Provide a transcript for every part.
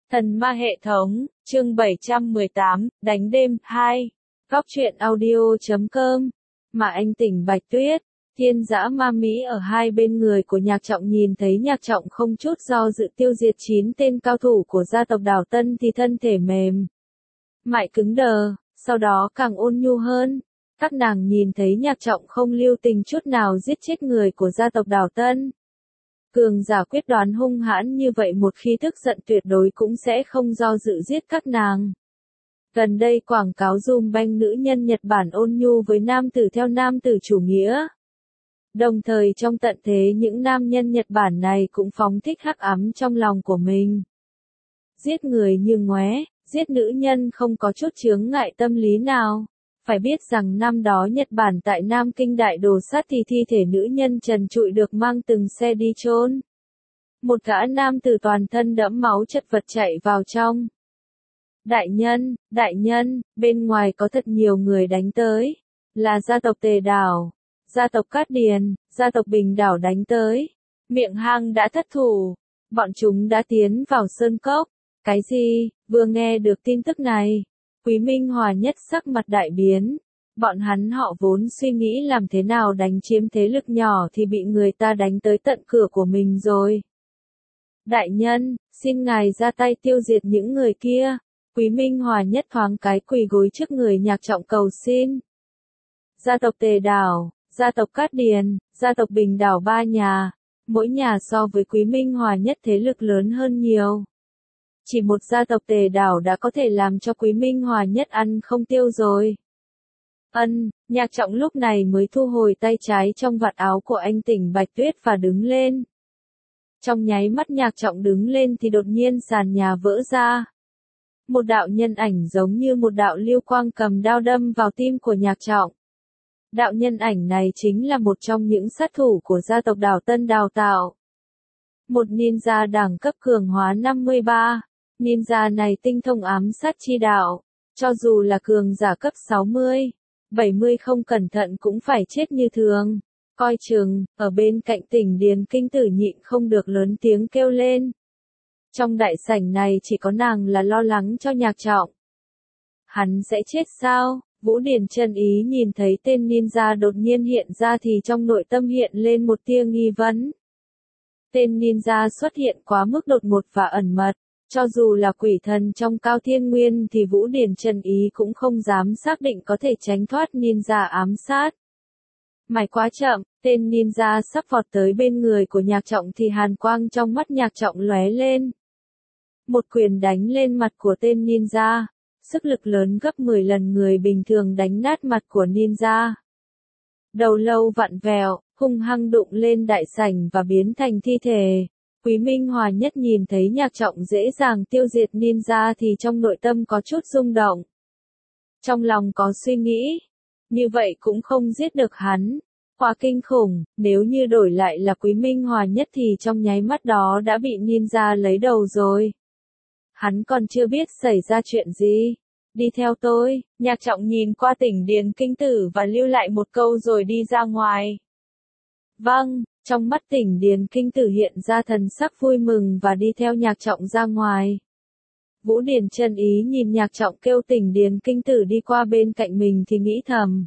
Thần ma hệ thống, chương 718, đánh đêm 2. Góc truyện audio.com. Mà anh tỉnh Bạch Tuyết, thiên dã ma Mỹ ở hai bên người của Nhạc Trọng nhìn thấy Nhạc Trọng không chút do dự tiêu diệt 9 tên cao thủ của gia tộc Đào Tân thì thân thể mềm mại cứng đờ, sau đó càng ôn nhu hơn. Các nàng nhìn thấy Nhạc Trọng không lưu tình chút nào giết chết người của gia tộc Đào Tân. Cường giả quyết đoán hung hãn như vậy một khi tức giận tuyệt đối cũng sẽ không do dự giết các nàng. Gần đây quảng cáo dùm banh nữ nhân Nhật Bản ôn nhu với nam tử theo nam tử chủ nghĩa. Đồng thời trong tận thế những nam nhân Nhật Bản này cũng phóng thích hắc ám trong lòng của mình. Giết người như ngoé, giết nữ nhân không có chút chướng ngại tâm lý nào. Phải biết rằng năm đó Nhật Bản tại Nam Kinh đại đồ sát thì thi thể nữ nhân trần trụi được mang từng xe đi chôn. Một gã nam tử toàn thân đẫm máu chật vật chạy vào trong. Đại nhân, bên ngoài có thật nhiều người đánh tới. Là gia tộc Tề Đảo, gia tộc Cát Điền, gia tộc Bình Đảo đánh tới. Miệng hang đã thất thủ. Bọn chúng đã tiến vào sơn cốc. Cái gì? Vừa nghe được tin tức này. Quý Minh Hòa nhất sắc mặt đại biến. Bọn họ vốn suy nghĩ làm thế nào đánh chiếm thế lực nhỏ thì bị người ta đánh tới tận cửa của mình rồi. Đại nhân, xin ngài ra tay tiêu diệt những người kia. Quý Minh Hòa nhất thoáng cái quỳ gối trước người Nhạc Trọng cầu xin. Gia tộc Tề Đảo, gia tộc Cát Điền, gia tộc Bình Đảo ba nhà. Mỗi nhà so với Quý Minh Hòa nhất thế lực lớn hơn nhiều. Chỉ một gia tộc Tề Đảo đã có thể làm cho Quý Minh Hòa nhất ăn không tiêu rồi. Nhạc Trọng lúc này mới thu hồi tay trái trong vạt áo của anh tỉnh Bạch Tuyết và đứng lên. Trong nháy mắt Nhạc Trọng đứng lên thì đột nhiên sàn nhà vỡ ra. Một đạo nhân ảnh giống như một đạo lưu quang cầm đao đâm vào tim của Nhạc Trọng. Đạo nhân ảnh này chính là một trong những sát thủ của gia tộc Đào Tân đào tạo. Một ninja đẳng cấp cường hóa 53. Ninja này tinh thông ám sát chi đạo, cho dù là cường giả cấp 60, 70 không cẩn thận cũng phải chết như thường. Coi chừng, ở bên cạnh Tỉnh Điền Kinh Tử nhịn không được lớn tiếng kêu lên. Trong đại sảnh này chỉ có nàng là lo lắng cho Nhạc Trọng. Hắn sẽ chết sao? Vũ Điển Chân Ý nhìn thấy tên ninja đột nhiên hiện ra thì trong nội tâm hiện lên một tia nghi vấn. Tên ninja xuất hiện quá mức đột ngột và ẩn mật. Cho dù là quỷ thần trong Cao Thiên Nguyên thì Vũ Điển Chân Ý cũng không dám xác định có thể tránh thoát ninja ám sát. Mày quá chậm, tên ninja sắp vọt tới bên người của Nhạc Trọng thì hàn quang trong mắt Nhạc Trọng lóe lên. Một quyền đánh lên mặt của tên ninja, sức lực lớn gấp 10 lần người bình thường đánh nát mặt của ninja. Đầu lâu vặn vẹo, hung hăng đụng lên đại sảnh và biến thành thi thể. Quý Minh Hòa nhất nhìn thấy Nhạc Trọng dễ dàng tiêu diệt ninja thì trong nội tâm có chút rung động. Trong lòng có suy nghĩ, như vậy cũng không giết được hắn. Quá kinh khủng, nếu như đổi lại là Quý Minh Hòa nhất thì trong nháy mắt đó đã bị ninja lấy đầu rồi. Hắn còn chưa biết xảy ra chuyện gì. Đi theo tôi, Nhạc Trọng nhìn qua Tỉnh Điền Kinh Tử và lưu lại một câu rồi đi ra ngoài. Vâng. Trong mắt Tỉnh Điền Kinh Tử hiện ra thần sắc vui mừng và đi theo Nhạc Trọng ra ngoài. Vũ Điển Chân Ý nhìn Nhạc Trọng kêu Tỉnh Điền Kinh Tử đi qua bên cạnh mình thì nghĩ thầm.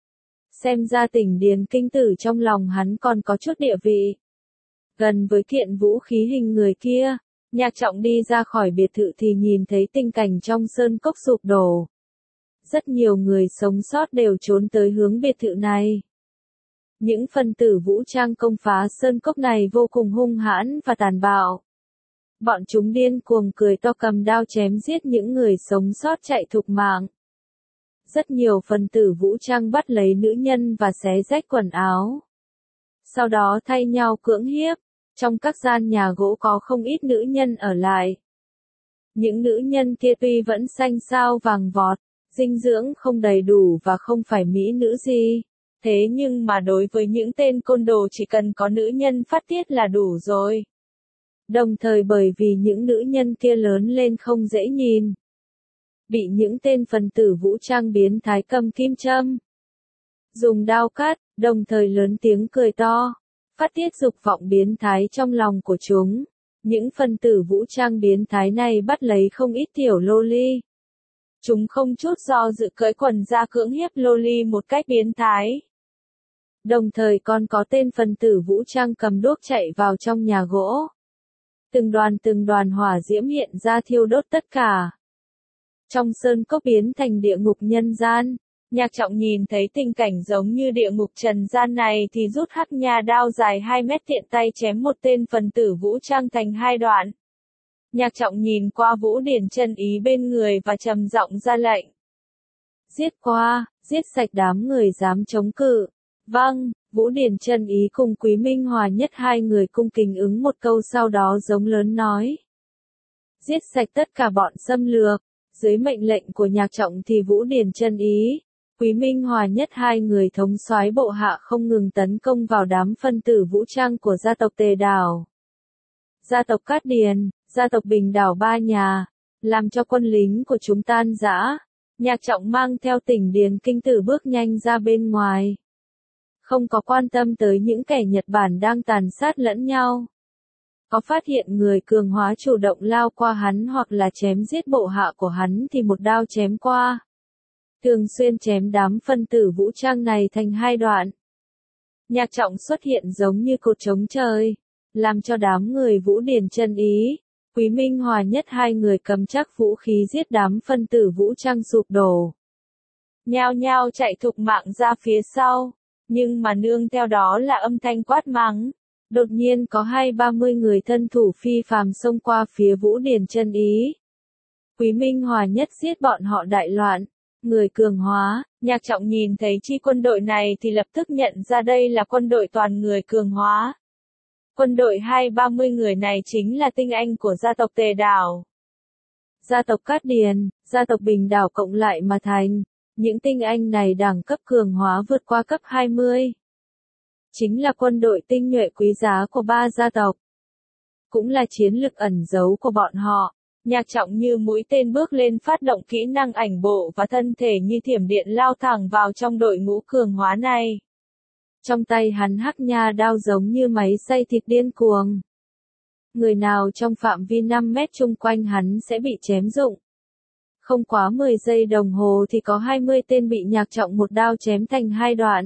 Xem ra Tỉnh Điền Kinh Tử trong lòng hắn còn có chút địa vị. Gần với kiện vũ khí hình người kia, Nhạc Trọng đi ra khỏi biệt thự thì nhìn thấy tình cảnh trong sơn cốc sụp đổ. Rất nhiều người sống sót đều trốn tới hướng biệt thự này. Những phần tử vũ trang công phá sơn cốc này vô cùng hung hãn và tàn bạo. Bọn chúng điên cuồng cười to cầm đao chém giết những người sống sót chạy thục mạng. Rất nhiều phần tử vũ trang bắt lấy nữ nhân và xé rách quần áo. Sau đó thay nhau cưỡng hiếp. Trong các gian nhà gỗ có không ít nữ nhân ở lại. Những nữ nhân kia tuy vẫn xanh xao vàng vọt, dinh dưỡng không đầy đủ và không phải mỹ nữ gì. Thế nhưng mà đối với những tên côn đồ chỉ cần có nữ nhân phát tiết là đủ rồi. Đồng thời bởi vì những nữ nhân kia lớn lên không dễ nhìn. Bị những tên phần tử vũ trang biến thái cầm kim châm. Dùng đao cắt, đồng thời lớn tiếng cười to. Phát tiết dục vọng biến thái trong lòng của chúng. Những phân tử vũ trang biến thái này bắt lấy không ít tiểu loli. Chúng không chút do dự cởi quần ra cưỡng hiếp loli một cách biến thái. Đồng thời còn có tên phân tử vũ trang cầm đuốc chạy vào trong nhà gỗ. Từng đoàn hỏa diễm hiện ra thiêu đốt tất cả. Trong sơn cốc biến thành địa ngục nhân gian. Nhạc Trọng nhìn thấy tình cảnh giống như địa ngục trần gian này thì rút hắc nha đao dài 2 mét tiện tay chém một tên phần tử vũ trang thành 2 đoạn. Nhạc Trọng nhìn qua Vũ Điển Chân Ý bên người và trầm giọng ra lệnh. Giết qua, giết sạch đám người dám chống cự. Vâng, Vũ Điển Chân Ý cùng Quý Minh Hòa Nhất hai người cung kính ứng một câu sau đó giống lớn nói. Giết sạch tất cả bọn xâm lược. Dưới mệnh lệnh của Nhạc Trọng thì Vũ Điển Chân Ý, Quý Minh Hòa Nhất hai người thống soái bộ hạ không ngừng tấn công vào đám phân tử vũ trang của gia tộc Tề Đảo. Gia tộc Cát Điền, gia tộc Bình Đảo ba nhà, làm cho quân lính của chúng tan rã. Nhạc Trọng mang theo Tỉnh Điền Kinh Tử bước nhanh ra bên ngoài. Không có quan tâm tới những kẻ Nhật Bản đang tàn sát lẫn nhau. Có phát hiện người cường hóa chủ động lao qua hắn hoặc là chém giết bộ hạ của hắn thì một đao chém qua. Thường xuyên chém đám phân tử vũ trang này thành 2 đoạn. Nhạc Trọng xuất hiện giống như cột trống trời, làm cho đám người Vũ Điển Chân Ý, Quý Minh Hòa Nhất hai người cầm chắc vũ khí giết đám phân tử vũ trang sụp đổ. Nhao nhao chạy thục mạng ra phía sau, nhưng mà nương theo đó là âm thanh quát mắng. Đột nhiên có 20-30 người thân thủ phi phàm xông qua phía Vũ Điển Chân Ý. Quý Minh Hòa Nhất giết bọn họ đại loạn. Người cường hóa, Nhạc Trọng nhìn thấy chi quân đội này thì lập tức nhận ra đây là quân đội toàn người cường hóa. Quân đội 20-30 người này chính là tinh anh của gia tộc Tề Đảo. Gia tộc Cát Điền, gia tộc Bình Đảo cộng lại mà thành. Những tinh anh này đẳng cấp cường hóa vượt qua cấp 20. Chính là quân đội tinh nhuệ quý giá của 3 gia tộc. Cũng là chiến lực ẩn giấu của bọn họ. Nhạc Trọng như mũi tên bước lên phát động kỹ năng ảnh bộ và thân thể như thiểm điện lao thẳng vào trong đội ngũ cường hóa này. Trong tay hắn hắc nha đao giống như máy xay thịt điên cuồng. Người nào trong phạm vi 5 mét chung quanh hắn sẽ bị chém rụng. Không quá 10 giây đồng hồ thì có 20 tên bị Nhạc Trọng một đao chém thành 2 đoạn.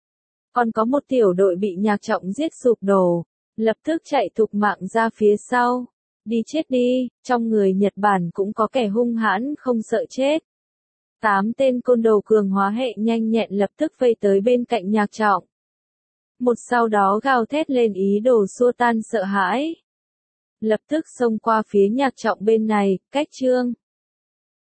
Còn có một tiểu đội bị Nhạc Trọng giết sụp đổ, lập tức chạy thục mạng ra phía sau. Đi chết đi, trong người Nhật Bản cũng có kẻ hung hãn không sợ chết. 8 tên côn đồ cường hóa hệ nhanh nhẹn lập tức vây tới bên cạnh Nhạc Trọng. Một sau đó gào thét lên ý đồ xua tan sợ hãi. Lập tức xông qua phía Nhạc Trọng bên này, cách chương.